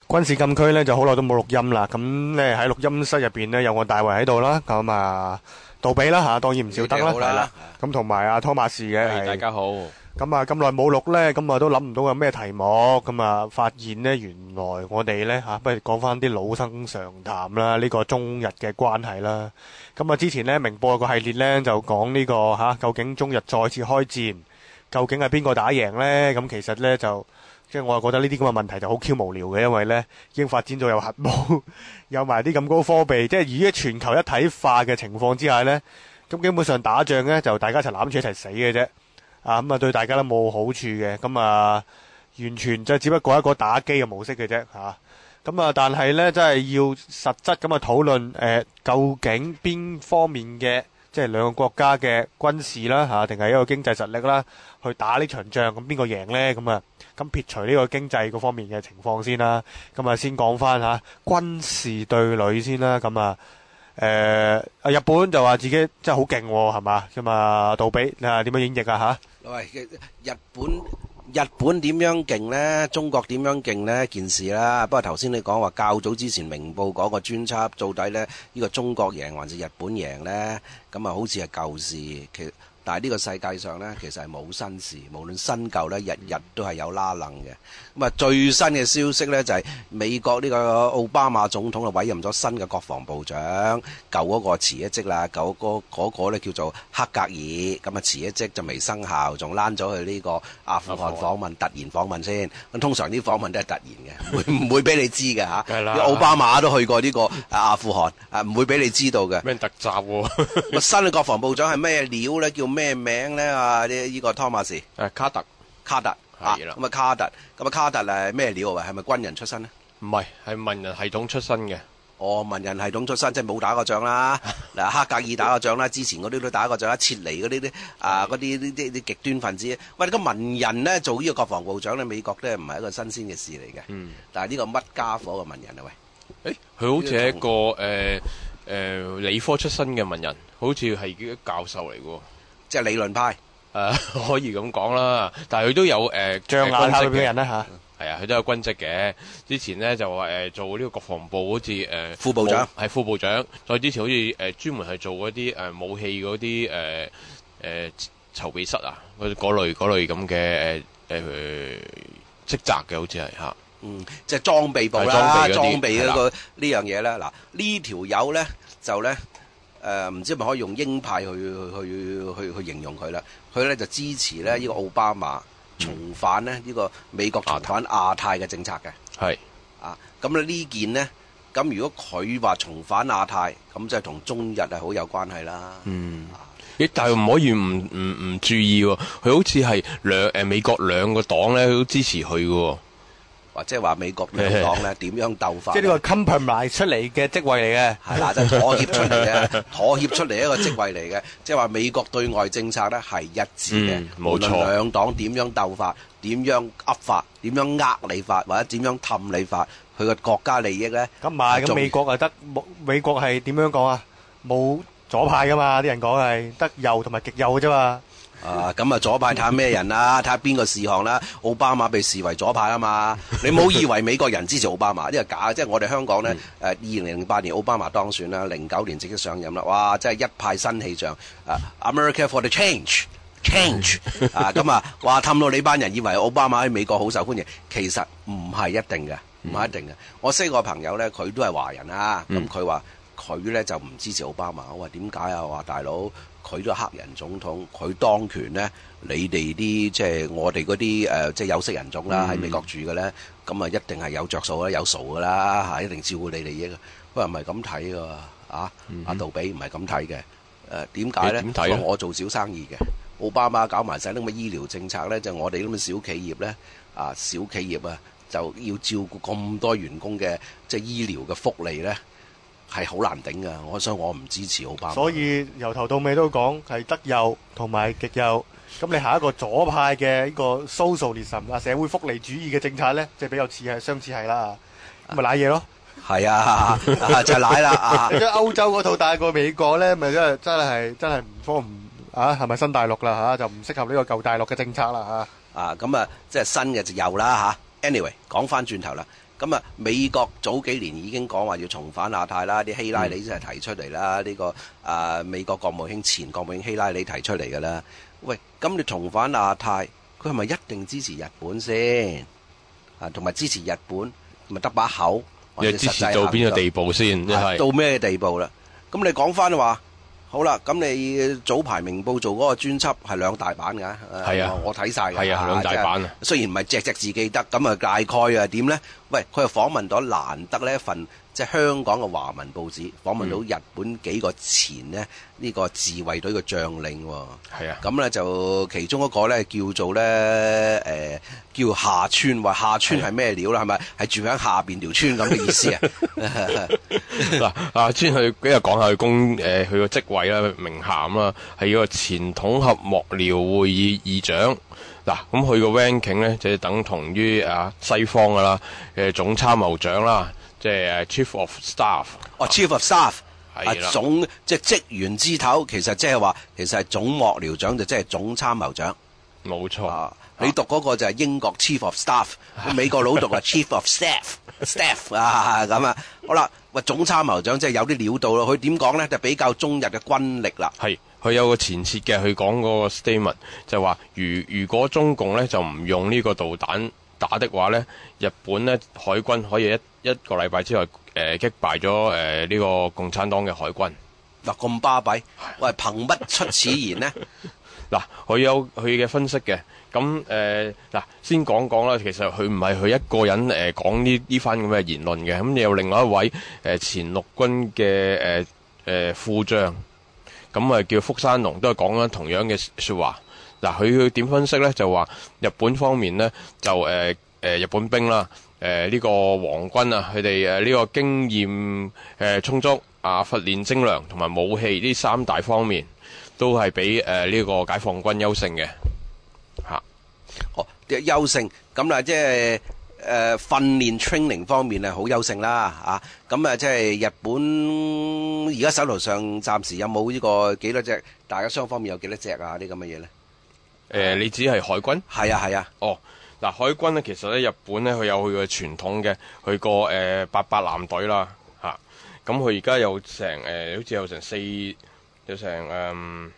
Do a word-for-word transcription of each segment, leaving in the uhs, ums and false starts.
軍事禁區咧就好耐都冇錄音啦，咁咧喺錄音室入邊咧有我大衛喺度啦，咁啊杜比啦吓，當然唔少得啦，係啦，咁同埋阿湯馬士嘅， 係大家好。 咁啊咁耐冇錄咧，咁啊都諗唔到有咩題目，咁啊發現咧原來我哋咧吓，不如講翻啲老生常談啦，呢個中日嘅關係啦。咁啊之前咧明報有個系列咧就講呢個吓，究竟中日再次開戰，究竟係邊個打贏咧？咁其實咧就。即係我係覺得呢啲咁嘅問題就好 Q 無聊嘅，因為咧已經發展到有核武，有埋啲咁高科技，即係而家全球一體化嘅情況之下咧，咁基本上打仗咧就大家一齊攬住一齊死嘅啫，啊咁啊對大家都冇好處嘅，咁啊完全就只不過一個打機嘅模式嘅啫嚇，咁啊但係咧真係要實質咁啊討論誒究竟邊方面嘅即係兩個國家嘅軍事啦嚇，定係一個經濟實力啦，去打呢場仗，咁邊個贏咧？咁啊？咁撇除呢個經濟嗰方面嘅情況先啦，咁啊先講翻嚇軍事對壘先啦，咁啊誒啊日本就話自己真係好勁喎，係嘛？咁啊杜比啊點樣演繹啊嚇？ 喂，日本日本點樣勁呢？中國點樣勁呢？件事啦。不過頭先你講話較早之前明報講個專輯，到底呢呢個中國贏還是日本贏呢？咁啊好似係舊事，其實。但係呢個世界上呢，其實係冇新事，無論新舊呢，日日都係有拉楞嘅。咁啊，最新嘅消息呢，就係美國呢個奧巴馬總統啊委任咗新嘅國防部長，舊嗰個辭咗職啦，舊嗰嗰個呢叫做黑格爾，咁啊辭咗職就未生效，仲躝咗去呢個阿富汗訪問，突然訪問先。咁通常啲訪問都係突然嘅，會唔會俾你知嘅嚇？奧巴馬都去過呢個阿富汗，啊唔會俾你知道嘅。 咩特集喎？ 新嘅國防部長係咩料呢？叫咩名咧啊？呢、這、呢個湯馬士誒卡特卡特係啦，咁啊卡特咁啊卡特係咩料啊？係咪軍人出身咧？ 唔係，係文人系統出身嘅。 哦，文人系統出身，即係冇打過仗啦。嗱，黑格爾打過仗啦，之前嗰啲都打過仗啦，撤離嗰啲啲啊嗰啲啲啲啲極端分子。喂，個文人咧做呢個國防部長咧，美國咧唔係一個新鮮嘅事嚟嘅。嗯。但係呢個乜家伙嘅文人啊？喂， 誒，佢好似係一個誒誒理科出身嘅文人，好似係啲教授嚟嘅。 即係理論派，誒、 呃、可以咁講啦，但係佢都有誒將眼下嘅人啦嚇， 係啊，佢都有軍職嘅。之前咧就話誒、呃、做呢個國防部好似誒、呃、 副部長， 係副部長。再之前好似誒、呃、專門係做嗰啲誒武器嗰啲誒誒籌備室啊，嗰嗰類嗰類咁嘅誒誒職責嘅，好似係嚇。 嗯，即係裝備部啦，裝備嗰個呢樣嘢咧。嗱，呢條友咧就咧。誒、呃、唔知係咪可以用鷹派去去去去形容佢啦？佢咧就支持咧呢、這個奧巴馬重返咧呢、這個美國重返亞太嘅政策嘅。係啊，咁咧呢件呢，咁如果佢話重返亞太，咁即係同中日係好有關係啦。嗯， 咦？但係唔可以唔唔唔注意喎，佢好似係兩誒美國兩個黨咧都支持佢嘅喎。 或者話美國兩黨咧點樣鬥法？ 即係呢個 compromise 出嚟嘅職位嚟嘅， 係啦，就係、妥協出嚟嘅，妥協出嚟一個職位嚟嘅。即係話美國對外政策咧係一致嘅，無論兩黨點樣鬥法、點樣噏法、點樣呃你法，或者點樣氹你法，佢個國家利益咧。 咁唔係，咁美國係得美國係點樣講啊？冇左派噶嘛，啲人講係得右同埋極右嘅啫嘛。 啊，咁啊左派睇下咩人啦，睇下邊個事項啦。奧巴馬被視為左派啊嘛，你唔好以為美國人支持奧巴馬，呢個假，即係我哋香港呢，誒二零零八年奧巴馬當選啦，零九年正式上任啦，哇，真係一派新氣象啊 ！America for the change，change 啊，咁啊，話氹到你班人以為奧巴馬喺美國好受歡迎，其實唔係一定嘅，唔係一定嘅。我識個朋友呢，佢都係華人啊，咁佢話佢呢就唔支持奧巴馬，我話點解啊？話大佬。佢都係黑人總統，佢當權呢，你哋啲即係我哋嗰啲誒，即係有色人種啦，喺美國住嘅咧，咁啊一定係有着數啦，有數噶啦嚇，一定照顧你利益。不過唔係咁睇噶，啊，阿杜比唔係咁睇嘅。誒點解咧？點睇咧？我做小生意嘅，奧巴馬搞埋晒啲咁嘅醫療政策咧，就我哋咁嘅小企業咧，啊小企業啊，就要照顧咁多員工嘅即係醫療嘅福利咧。係好難頂噶，我所以我唔支持奧巴馬。所以由頭到尾都講係得右同埋極右，咁你下一個左派嘅呢個 socialism 啊，社會福利主義嘅政策咧，即係比較似係相似係啦，咁咪賴嘢咯。 係啊，就係賴啦。 你將歐洲嗰套帶過美國咧，咪真係真係真係唔科唔啊，係咪新大陸啦嚇？就唔適合呢個舊大陸嘅政策啦嚇。 啊，咁啊，即係新嘅就右啦嚇。Anyway， 講翻轉頭啦。 咁啊，美國早幾年已經講話要重返亞太啦，啲希拉里真係提出嚟啦，呢、嗯這個啊美國國務卿前國務卿希拉里提出嚟㗎啦。喂，咁你重返亞太，佢係咪一定支持日本先？啊，同埋支持日本，咪得把口？ 你支持到邊個地步先？ 啊、到咩地步啦？咁你講翻話，好啦，咁你早排明報做嗰個專輯係兩大版㗎，係啊，我睇晒㗎， 係啊，兩大版啊。 雖然唔係隻隻字記得，咁啊大概啊點咧？喂，佢又訪問到難得呢一份即係香港嘅華文報紙，訪問到日本幾個前呢，呢、這個自衛隊嘅將領喎。 係啊， 咁咧就其中一個咧叫做咧誒、呃、叫下村，話下村係咩料啦？係咪係住喺下邊條村咁嘅意思啊？ 嗱，阿村佢今日講下佢公誒佢個職位啦、名銜啦，係個前統合幕僚會議議長。嗱，咁佢個 ranking 咧就係等同於啊西方噶啦嘅總參謀長啦，即係誒 Chief of Staff。 哦，Chief of Staff 係啦， 總即係職員之頭，其實即係話其實係總幕僚長就即係總參謀長。 冇錯。 啊，你讀嗰個就係英國 Chief of Staff，美國佬讀係 Chief of Staff，Staff 啊咁啊。好啦，喂，總參謀長即係有啲料到咯。佢點講咧？就比較中日嘅軍力啦。 係。佢有個前設嘅，佢講嗰個 statement 就話，如如果中共咧就唔用呢個導彈打的話咧，日本咧海軍可以一一個禮拜之內誒、呃、擊敗咗誒呢個共產黨嘅海軍。 嗱，咁巴閉，喂，憑乜出此言呢？ 嗱，佢有佢嘅分析嘅。咁誒嗱，先講講啦。其實佢唔係佢一個人誒、呃、講呢呢番咁嘅言論嘅。咁你有另外一位誒、呃、前陸軍嘅誒誒副將。咁啊，叫福山龍都係講緊同樣嘅説話。嗱，佢點分析咧？就話日本方面咧，就誒誒、呃、日本兵啦，誒、呃、呢、這個皇軍啊，佢哋誒呢個經驗誒、呃、充足啊，訓練精良同埋武器呢三大方面都係比誒呢個解放軍優勝嘅嚇。 哦，優勝咁啦，即係。誒、呃、訓練 training 方面係好優勝啦，啊咁啊即係日本而家手頭上暫時有冇呢個幾多隻？大家雙方面有幾多隻啊？啲咁嘅嘢咧？誒、 呃，你指係海軍？ 係啊係啊。哦， 嗱，海軍咧其實咧日本咧佢有佢嘅傳統嘅，佢個誒八八艦隊啦嚇。咁佢而家有成誒、呃，好似有成四有成誒、嗯，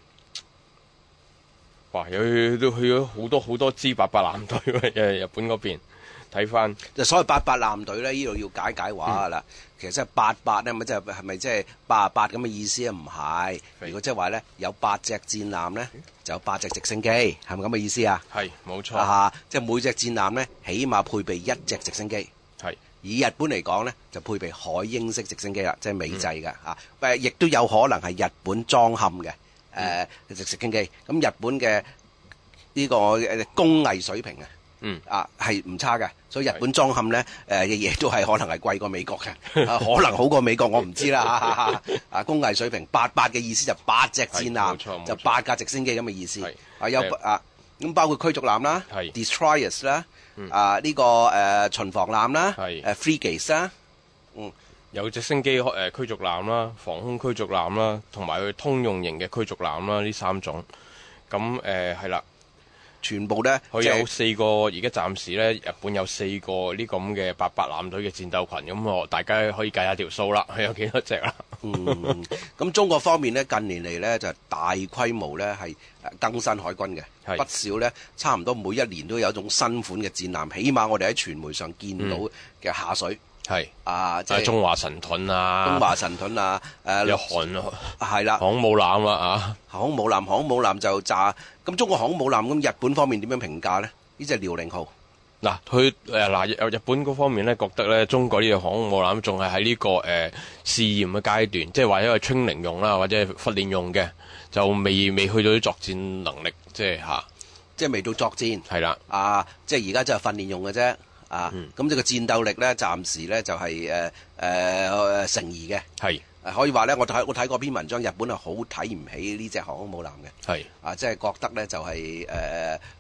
哇！有都去咗好多好多支八八艦隊嘅日本嗰邊。睇翻就所謂八八艦隊咧，呢度要解解話啦、嗯。其實即係八八咧，咪即係係咪即係八十八咁嘅意思啊？唔係。如果即係話咧，有八隻戰艦咧，就有八隻直升機，係咪咁嘅意思啊？ 係，冇錯。 啊，即係每隻戰艦咧，起碼配備一隻直升機。係。以日本嚟講咧，就配備海鷹式直升機啦，即係美製嘅嚇。誒，亦都有可能係日本裝嵌嘅誒直直升機。咁日本嘅呢個誒工藝水平啊〜嗯啊，係唔差嘅，所以日本裝嵌咧誒嘅嘢都係可能係貴過美國嘅、啊，可能好過美國，我唔知啦。啊，工藝水平八八嘅意思就八隻戰艦，就八架直升機咁嘅意思。啊有啊咁包括驅逐艦啦 ，destroyers 啦，啊呢、這個誒、呃、巡防艦啦，誒 frigates 啦，嗯， 有直升機誒驅逐艦啦，防空驅逐艦啦，同埋佢通用型嘅驅逐艦啦，呢三種。咁誒係啦。 全部咧， 佢有四個，而家暫時咧，日本有四個呢咁嘅八八艦隊嘅戰鬥群，咁我大家可以計下條數啦，佢有幾多隻啦？ 嗯，咁中國方面咧，近年嚟咧就大規模咧係更新海軍嘅，不少咧，差唔多每一年都有一種新款嘅戰艦，起碼我哋喺傳媒上見到嘅下水。嗯係啊，即係中華神盾啊， 中華神盾啊，誒有韓係啦， 航空母艦啦啊， 航空母艦，航空母艦就炸。咁中國航空母艦咁，日本方面點樣評價咧？呢隻遼寧號嗱，佢誒嗱日本嗰方面咧，覺得咧中國呢隻航空母艦仲係喺呢個誒試驗嘅階段，即係話因為 training 用啦，或者係訓練用嘅，就未未去到啲作戰能力，即係嚇， 即係未到作戰係啦，啊，即係而家就係訓練用嘅啫。啊，咁即係個戰鬥力咧，暫時咧就係誒誒成疑嘅，係可以話咧，我睇我睇過篇文章，日本係好睇唔起呢隻航空母艦嘅，係啊，即係覺得咧就係誒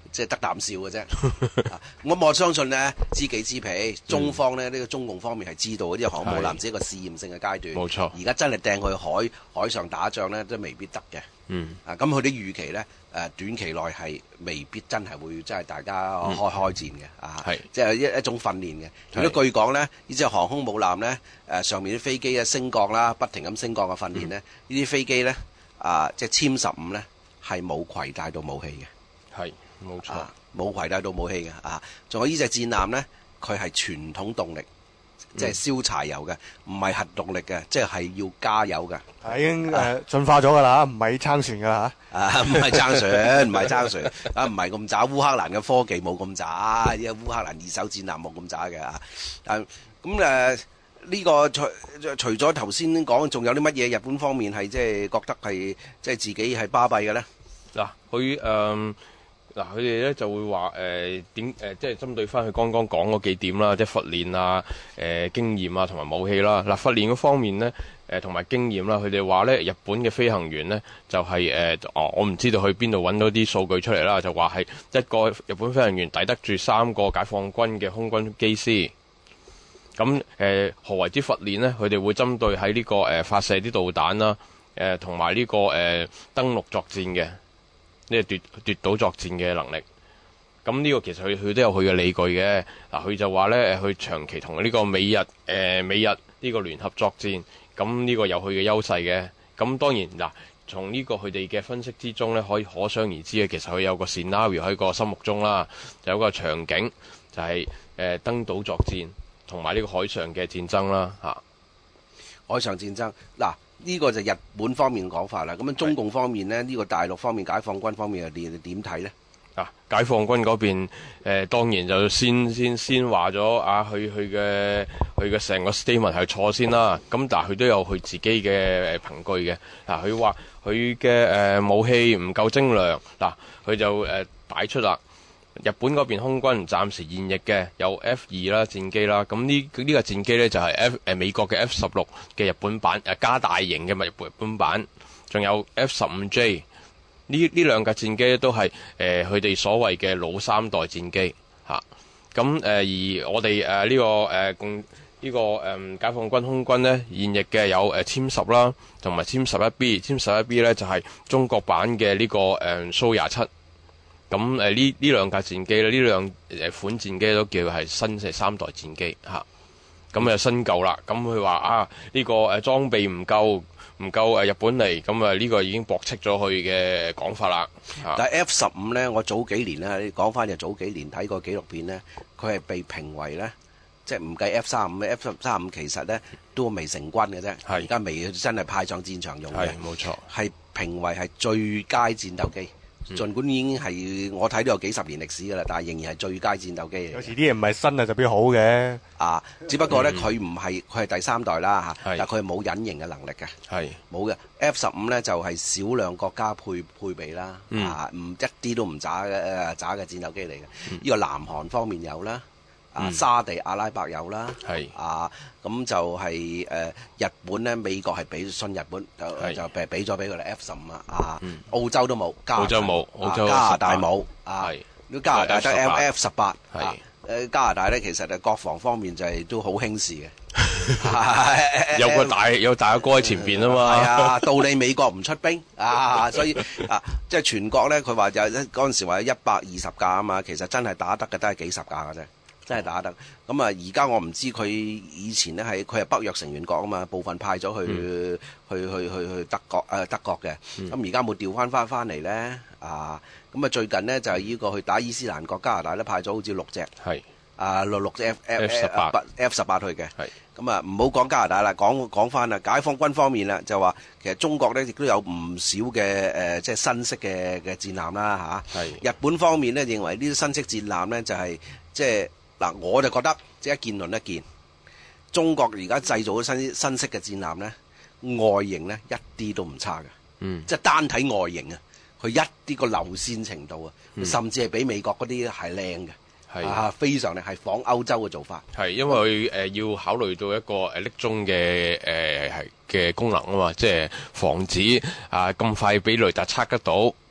即係得啖笑嘅啫。啊咁我相信呢，知己知彼，中方呢，呢、嗯、個中共方面係知道呢個航空母艦只係一個試驗性嘅階段。 冇錯。 而家真係掟去海海上打仗呢，都未必得嘅。 嗯。 啊，咁佢啲預期呢，誒短期內係未必真係會真係大家開、嗯、開戰嘅。啊，係即係一一種訓練嘅。如果據講呢，呢隻航空母艦呢，誒上面啲飛機啊升降啦，不停咁升降嘅訓練呢，呢啲飛機呢，啊即係殲十五呢，係冇攜帶到武器嘅。 係。冇錯， 冇攜帶到武器嘅啊！仲有呢隻戰艦呢，佢係傳統動力，即係燒柴油嘅，唔係核動力嘅，即係要加油嘅。 已經誒進化咗㗎啦，唔係撐船㗎啦嚇。 啊，唔係撐船，唔係撐船，啊，唔係咁渣。烏克蘭嘅科技冇咁渣，因為烏克蘭二手戰艦冇咁渣嘅啊。咁誒呢個除除咗頭先講，仲有啲乜嘢？日本方面係即係覺得係即係自己係巴閉嘅咧？ 嗱，佢誒。嗱，佢哋咧就會話誒點誒，即係針對翻佢剛剛講嗰幾點啦，即係訓練啊、誒、呃、經驗啊同埋武器啦。嗱、呃，訓練嗰方面咧，誒同埋經驗啦，佢哋話咧日本嘅飛行員咧就係、是、誒、呃、哦，我唔知道去邊度揾到啲數據出嚟啦，就話係一個日本飛行員抵得住三個解放軍嘅空軍機師。咁誒、呃、何為之訓練咧？佢哋會針對喺呢、這個誒、呃、發射啲導彈啦，誒同埋呢個誒、呃、登陸作戰嘅。呢個奪奪島作戰嘅能力，咁呢個其實佢佢都有佢嘅理據嘅。嗱，佢就話咧，佢長期同呢個美日誒、呃、美日呢個聯合作戰，咁呢個有佢嘅優勢嘅。咁當然嗱，從呢個佢哋嘅分析之中咧，可以可想而知嘅，其實佢有個 scenario 喺個心目中啦，就有個場景就係、是、誒、呃、登島作戰同埋呢個海上嘅戰爭啦嚇。 海上戰爭嗱。呢個就日本方面講法啦，咁樣中共方面呢，呢、呢個大陸方面解放軍方面又點點睇呢？ 啊，解放軍嗰邊誒、呃、當然就先先先話咗啊，佢佢嘅佢嘅成個 statement 係錯先啦。咁但係佢都有佢自己嘅誒憑據嘅。嗱，佢話佢嘅誒武器唔夠精良，嗱、啊、佢就誒擺出啦。日本嗰邊空軍暫時現役嘅有 F 二啦戰機啦，咁呢呢個戰機呢，就係 F 誒美國嘅 F 十六嘅日本版誒加大型嘅日本版，仲有 F 十五 J 呢呢兩架戰機都係誒佢哋所謂嘅老三代戰機嚇。咁、啊、誒、呃、而我哋誒呢個誒共呢個誒解放軍空軍呢，現役嘅有誒殲十啦，同埋殲十一 B， 殲十一 B 呢，就係、是、中國版嘅呢、這個誒蘇廿七。咁誒呢呢兩架戰機咧，呢兩誒款戰機都叫係新嘅三代戰機嚇。咁誒新舊啦。咁佢話啊，呢、這個誒裝備唔夠，唔夠誒日本嚟。咁啊呢個已經駁斥咗佢嘅講法啦。 但係 F 十五咧，我早幾年咧，你講翻就早幾年睇過紀錄片咧，佢係被評為咧，即係唔計 F 三五 F 三五其實咧都未成軍嘅啫。而家未真係派上戰場用嘅。係冇錯。係評為係最佳戰鬥機。儘管已經係我睇到有幾十年歷史㗎啦，但係仍然係最佳戰鬥機嚟。 有時啲嘢唔係新啊，就變好嘅。啊， 只不過咧，佢唔係佢係第三代啦嚇，但係佢係冇隱形嘅能力嘅，係冇嘅。F 十五咧就係少量國家配配備啦，嗯、啊唔一啲都唔渣嘅誒渣嘅戰鬥機嚟嘅。呢、嗯、個南韓方面有啦。啊、嗯，沙地阿拉伯有啦，係啊，咁就係、是、誒、呃、日本咧，美國係俾信日本，就就誒俾咗俾佢哋 F 十五啊，啊、嗯，澳洲都冇，澳洲冇，澳洲加拿大冇，啊，呢加拿大得 F F 十八，係誒加拿大咧，其實誒國防方面就係都好輕視嘅， 有個大有大哥喺前邊啊嘛， 係啊，道理美國唔出兵啊，所以啊，即係全國咧，佢話就嗰陣時話有一百二十架啊嘛，其實真係打得嘅都係幾十架嘅啫。真係打得咁啊！而家我唔知佢以前咧係佢係北約成員國啊嘛，部分派咗去、嗯、去去去去德國誒、呃、德國嘅。咁而家冇調翻翻翻嚟咧啊！咁啊最近呢，就係、是、呢個去打伊斯蘭國，加拿大咧派咗好似六隻係啊六六隻 F F 十八 F 十八去嘅。係咁啊，唔好講加拿大啦，講講翻啦，解放軍方面啦，就話其實中國咧亦都有唔少嘅誒、呃，即係新式嘅嘅戰艦啦嚇。係、啊、日本方面咧認為呢啲新式戰艦咧就係、是、即係。嗱，我就覺得即係一見論一見，中國而家製造咗新新式嘅戰艦咧，外形咧一啲都唔差嘅，嗯，即係單睇外形啊，佢一啲個流線程度啊、嗯，甚至係比美國嗰啲係靚嘅，係啊，非常靚，係仿歐洲嘅做法。係因為誒、呃、要考慮到一個誒匿蹤嘅誒係嘅功能啊嘛，即係防止啊咁快俾雷達測得到。嗯。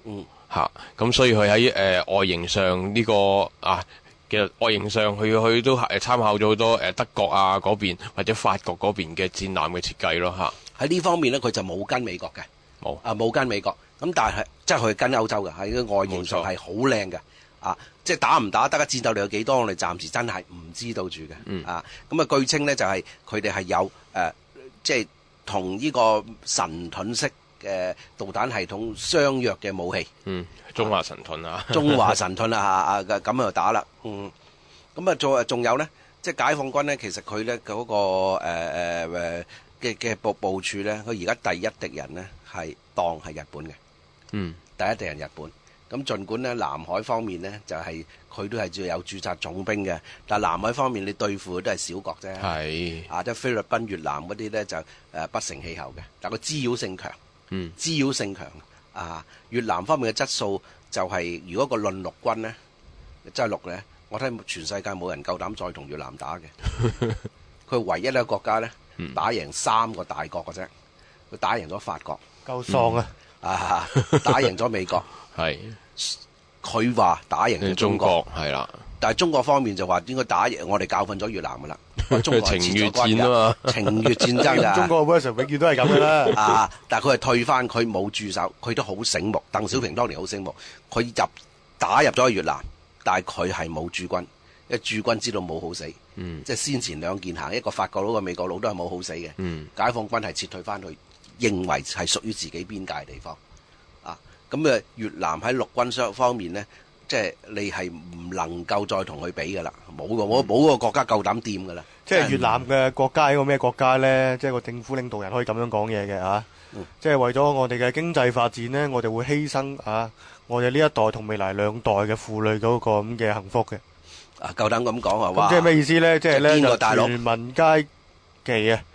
嚇，咁所以佢喺誒外形上呢、這個啊。其實外形上，佢佢都係參考咗好多誒德國啊嗰邊或者法國嗰邊嘅戰艦嘅設計咯嚇。 喺呢方面咧，佢就冇跟美國嘅， 冇啊冇跟美國。咁但係即係佢跟歐洲嘅，喺個外形上係好靚嘅。啊，即係打唔打得嘅戰鬥力有幾多，我哋暫時真係唔知道住嘅。 嗯、 啊，咁啊據稱咧就係佢哋係有誒、呃，即係同呢個神盾式嘅導彈系統相約嘅武器。 嗯。中華神盾啊， 中華神盾啊，啊咁就打啦，嗯，咁啊仲仲有咧，即係解放軍咧，其實佢咧嗰個誒誒誒嘅嘅部部署咧，佢而家第一敵人咧係當係日本嘅， 嗯，第一敵人日本。咁儘管咧南海方面咧就係、是、佢都係要有駐紮重兵嘅，但係南海方面你對付都係小國啫， 係啊，即係菲律賓、越南嗰啲咧就誒不成氣候嘅，但係個滋擾性強， 嗯， 滋擾性強。啊！越南方面嘅質素就係、是，如果個論陸軍咧，真係陸咧，我睇全世界冇人夠膽再同越南打嘅。佢唯一一個國家咧，打贏三個大國嘅啫。佢打贏咗法國， 夠喪啊！ 嗯、啊，打贏咗美國， 係佢話打贏咗中國， 係啦。 但係中國方面就話應該打贏，我哋教訓咗越南噶啦。中國情越戰啊嘛， 情越戰爭㗎。 中國嘅 version 永遠都係咁嘅啦。 啊！但係佢係退翻，佢冇駐守，佢都好醒目。鄧小平當年好醒目，佢入打入咗去越南，但係佢係冇駐軍，因為駐軍知道冇好死。 嗯， 即係先前兩件行，一個法國佬，一個美國佬都係冇好死嘅。 嗯， 解放軍係撤退翻去，認為係屬於自己邊界嘅地方。啊，咁誒越南喺陸軍雙方面咧。即係你係唔能夠再同佢比㗎啦，冇個冇冇個國家夠膽掂㗎啦。 即係越南嘅國家係一個咩國家咧？即係個政府領導人可以咁樣講嘢嘅嚇。嗯、即係為咗我哋嘅經濟發展咧，我哋會犧牲啊我哋呢一代同未來兩代嘅婦女嗰個咁嘅幸福嘅。 啊，夠膽咁講啊！哇！ 即係咩意思咧？即係咧就全民皆忌啊！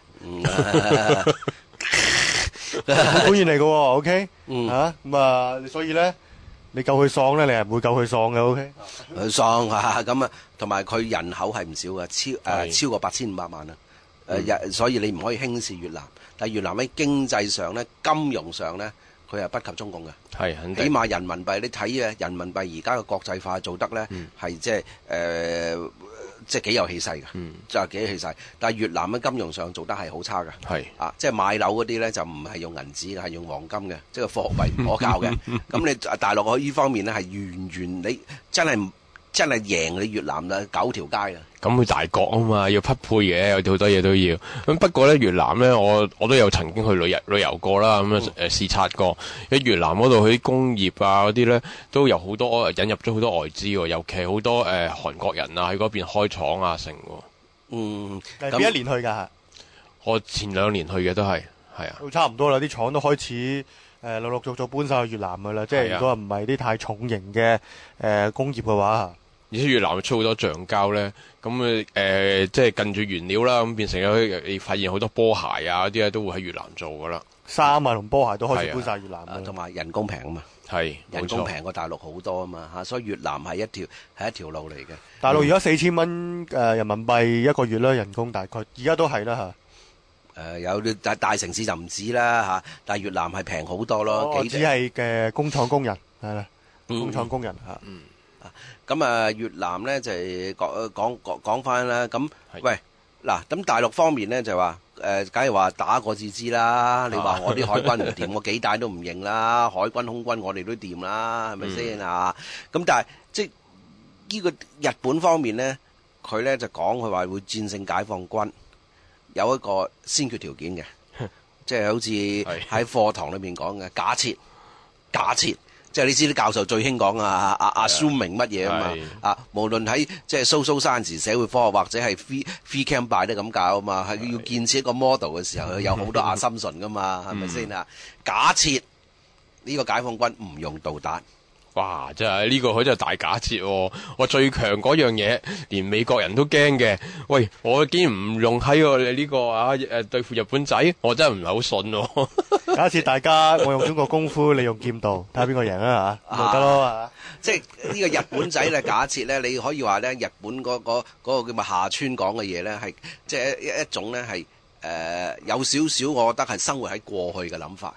官員嚟嘅喎 ，OK？嗯嚇咁啊，所以咧。你救佢喪咧，你係唔會救佢喪嘅，OK？ 佢喪啊，咁啊，同埋佢人口係唔少嘅，超誒、呃、超過八千五百萬啊！誒、呃嗯，所以你唔可以輕視越南。但係越南喺經濟上咧、金融上咧，佢係不及中共嘅。係，肯定。起碼人民幣，你睇嘅人民幣而家嘅國際化做得咧，係即係誒。呃即係幾有氣勢嘅，嗯、就係幾有氣勢。但係越南喺金融上做得係好差嘅，係啊，即係買樓嗰啲咧就唔係用銀紙嘅，係用黃金嘅，即係貨幣唔可靠嘅。咁你大陸喺呢方面咧係完全你真係真係贏你越南啦九條街啊！ 咁佢大國啊嘛，要匹配嘅，有好多嘢都要。咁不過咧，越南咧，我我都有曾經去旅遊旅遊過啦，咁啊誒視察過。喺越南嗰度，佢啲工業啊嗰啲咧，都有好多引入咗好多外資喎，尤其好多誒、呃、韓國人啊喺嗰邊開廠啊成。 嗯， 係邊一年去㗎？ 我前兩年去嘅都係，係啊。 都差唔多啦，啲廠都開始誒、呃、陸陸續續搬晒去越南㗎啦。即係如果唔係啲太重型嘅誒、呃、工業嘅話。 而且越南出好多橡膠咧，咁誒、呃、即係近住原料啦，咁變成咗你發現好多波鞋啊嗰啲咧都會喺越南做噶啦， 衫啊同波鞋都開始搬晒越南， 同埋、啊、人工平啊嘛， 係人工平過大陸好多啊嘛嚇，所以越南係一條係一條路嚟嘅。 大陸而家四千蚊誒人民幣一個月啦，人工大概而家都係啦嚇。誒、 呃、有啲大大城市就唔止啦嚇，但係越南係平好多咯。 哦、 幾只係嘅工廠工人係啦，工廠工人嚇。 嗯。咁啊，越南咧就係講講講講翻啦。咁喂嗱，咁大陸方面咧就話誒，梗係話打過至知啦。你話我啲海軍唔掂，我幾大都唔認啦。海軍空軍我哋都掂啦，係咪先啊？咁但係即係呢個日本方面咧，佢咧就講佢話會戰勝解放軍，有一個先決條件嘅，即係好似喺課堂裏面講嘅假設，假設。即係你知啲教授最興講啊，阿阿 assuming 乜嘢啊嘛，啊無論喺即係 social science 社會科學或者係 free free camp by 都咁搞啊嘛，係要建設一個 model 嘅時候，有好多 assumption 噶嘛，係咪先啊？假設呢個解放軍唔用導彈。 哇！真係呢個佢真係大假設喎！我最強嗰樣嘢，連美國人都驚嘅。喂，我竟然唔用喺我呢個啊誒對付日本仔，我真係唔係好信喎。 假設大家我用中國功夫，你用劍道，睇下邊個贏啊嚇，咪得咯啊！ 即係呢個日本仔咧，假設咧，你可以話咧，日本嗰嗰嗰個叫咩下村講嘅嘢咧，係即係一一種咧係誒有少少，我覺得係生活喺過去嘅諗法。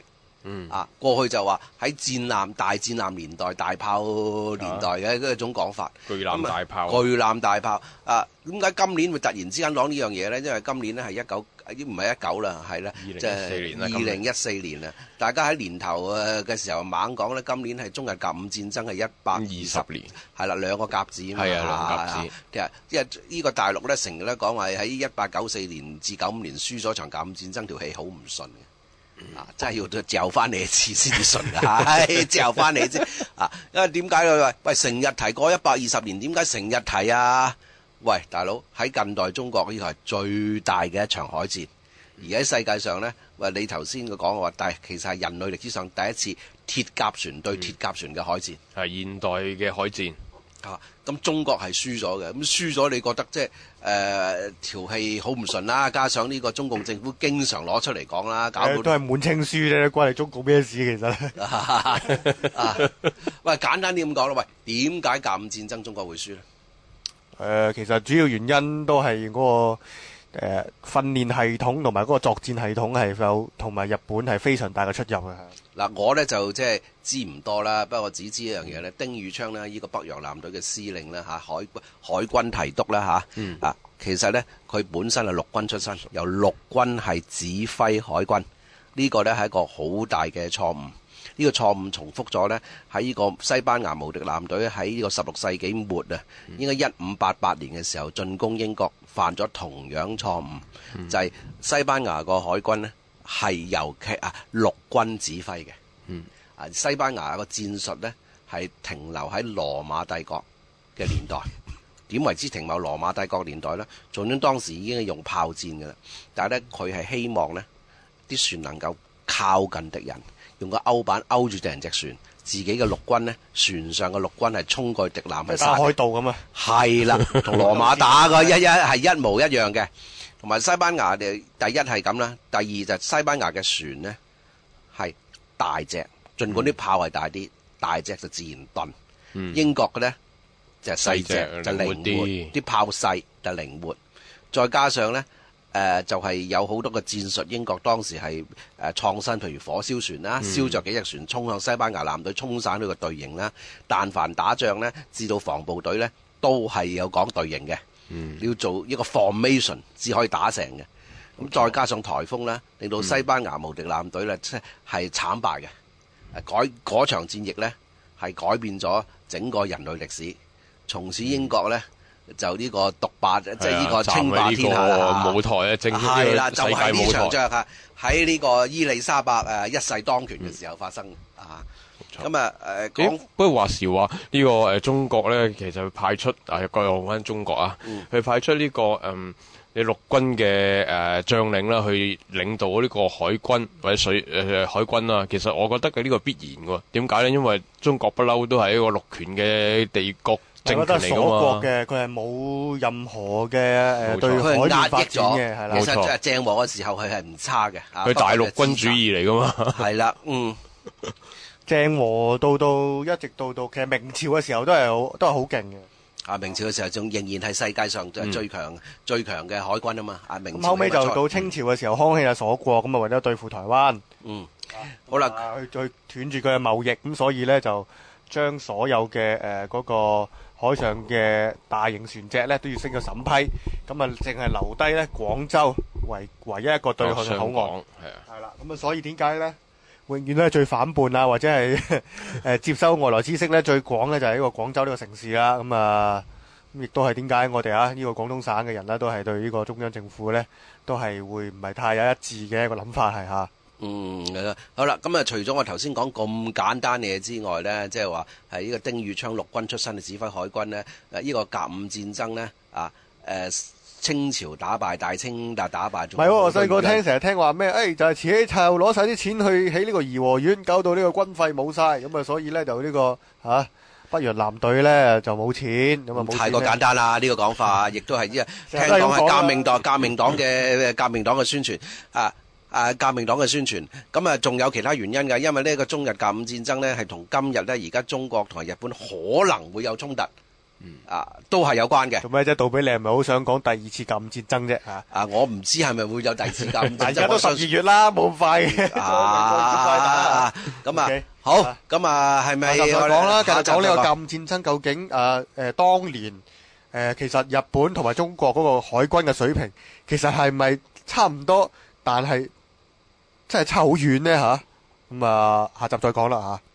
嗯啊，過去就話喺戰艦大戰艦年代、大炮年代嘅嗰一種講法。 巨艦大炮， 巨艦大炮啊！點解今年會突然之間講呢樣嘢咧？因為今年咧係一九，已經唔係一九啦，係啦，即係二零一四年啦。大家喺年頭誒嘅時候猛講咧，今年係中日甲午戰爭係一百二十年， 係啦，兩個甲子啊嘛， 係啊，兩個甲子。 其實因為呢個大陸咧成日咧講話喺一八九四年至九五年輸咗場甲午戰爭，條氣好唔順嘅。啊！真係要嚼翻你一次先至順㗎，係嚼翻你先啊！因為點解咧？喂，成日提過一百二十年，點解成日提啊？喂，大佬喺近代中國呢個係最大嘅一場海戰，而喺世界上咧，喂，你頭先嘅講話，但係其實係人類歷史上第一次鐵甲船對鐵甲船嘅海戰， 係現代嘅海戰。 啊！咁中國係輸咗嘅，咁輸咗你覺得即係誒條氣好唔順啦，加上呢個中共政府經常攞出嚟講啦，搞到都係滿清輸啫，關你中共咩事其實？ 啊、喂，簡單啲咁講啦，喂，點解甲午戰爭中國會輸咧？誒、 呃，其實主要原因都係嗰、那個。誒、呃、訓練系統同埋嗰個作戰系統係有同埋日本係非常大嘅出入嘅。 嗱，我咧就即係知唔多啦，不過我只知一樣嘢咧，丁宇昌咧呢個北洋艦隊嘅司令咧嚇，海海軍提督啦嚇，嗯、啊，其實咧佢本身係陸軍出身，由陸軍係指揮海軍，呢、這個咧係一個好大嘅錯誤。呢、這個錯誤重複咗咧喺呢個西班牙無敵艦隊喺呢個十六世紀末啊，嗯、應該一五八八年嘅時候進攻英國，犯咗同樣錯誤，嗯、就係西班牙個海軍呢係由劇啊陸軍指揮嘅，嗯、啊西班牙個戰術呢係停留喺羅馬帝國嘅年代。點為之停留羅馬帝國年代呢？儘管當時已經係用炮戰嘅啦，但係咧佢係希望呢啲船能夠靠近敵人。用個勾板勾住敵人隻船，自己嘅陸軍呢，船上嘅陸軍係衝過去敵艦去殺。 打海盜咁啊！ 係啦，同羅馬打嘅一一係一模一樣嘅。同埋西班牙嘅第一係咁啦，第二就係西班牙嘅船呢係大隻，儘管啲炮係大啲，大隻就自然鈍。嗯、英國嘅呢就係細隻，就靈活啲，炮細就靈活，再加上呢。誒、呃、就係、是、有好多嘅戰術，英國當時係誒、呃、創新，譬如火燒船啦，嗯、燒着幾隻船衝向西班牙艦隊，衝散呢個隊形啦。但凡打仗呢，至到防部隊呢，都係有講隊形嘅，嗯、你要做一個 formation 至可以打成嘅。咁、嗯、再加上颱風呢，令到西班牙無敵艦隊呢，即係慘敗嘅。改嗰場戰役呢，係改變咗整個人類歷史，從此英國呢。嗯就呢個獨霸，即係呢個稱霸天下啦！舞台啊，正係啦，就係呢場仗啊，喺呢個伊麗莎白誒一世當權嘅時候發生、嗯、啊。咁啊誒講， 不過話時話呢個誒中國咧，其實派出啊，講翻中國啊，佢、嗯、派出呢、這個嗯，你陸軍嘅誒、呃、將領啦，去領導呢個海軍或者水誒、呃、海軍啦。其實我覺得嘅呢個必然嘅，點解咧？因為中國不嬲都係一個陸權嘅地國。 我覺得鎖國嘅，佢係冇任何嘅誒對海面發展嘅，係啦。 其實鄭和嘅時候佢係唔差嘅， 佢大陸軍主義嚟噶嘛。 係啦，嗯， 鄭和到到一直到到，其實明朝嘅時候都係好都係好勁嘅。 啊，明朝嘅時候仲仍然係世界上最強、嗯、最強嘅海軍啊嘛。啊，明朝後尾就到清朝嘅時候，康熙就鎖國，咁啊為咗對付台灣， 嗯， 啊、 好啦， 去再斷住佢嘅貿易，咁所以咧就將所有嘅誒嗰個。海上嘅大型船隻咧都要升咗審批，咁啊淨係留低咧廣州為唯一一個對岸嘅口岸，係啊，係啦，咁啊所以點解咧永遠都係最反叛啊，或者係誒、呃、接收外來知識咧最廣咧就係呢個廣州呢個城市啦，咁啊咁亦都係點解我哋啊呢、這個廣東省嘅人咧都係對呢個中央政府咧都係會唔係太有一致嘅一個諗法係嚇。 嗯，好啦，咁啊，除咗我頭先講咁簡單嘅嘢之外呢，即係話係呢個丁宇昌陸軍出身嘅指揮海軍呢，誒，呢個甲午戰爭呢，啊，誒，清朝打敗大清，但打敗咗。唔係喎，我細個聽成日聽話咩？誒，就係慈禧太后攞晒啲錢去起呢個頤和園，搞到呢個軍費冇晒，咁啊，所以呢，就呢個嚇北洋艦隊呢，就冇錢，咁啊冇錢。太過簡單啦！呢個講法，亦都係即係聽講係革命黨、革命黨嘅革命黨嘅宣傳啊。誒革命黨嘅宣傳，咁啊仲有其他原因㗎，因為呢個中日甲午戰爭呢，係同今日呢，而家中國同埋日本可能會有衝突， 啊，都係有關嘅。 做咩啫？杜比你係咪好想講第二次甲午戰爭啫？嚇！ 啊，我唔知係咪會有第二次甲午戰爭。 而家都十二月啦，冇咁快嘅。 啊，咁啊，好，咁啊，係咪繼續講啦？繼續講呢個甲咁午戰爭究竟誒誒當年誒其實日本同埋中國嗰個海軍嘅水平其實係咪差唔多？但係真係差好遠呢嚇。咁啊，下集再講啦嚇。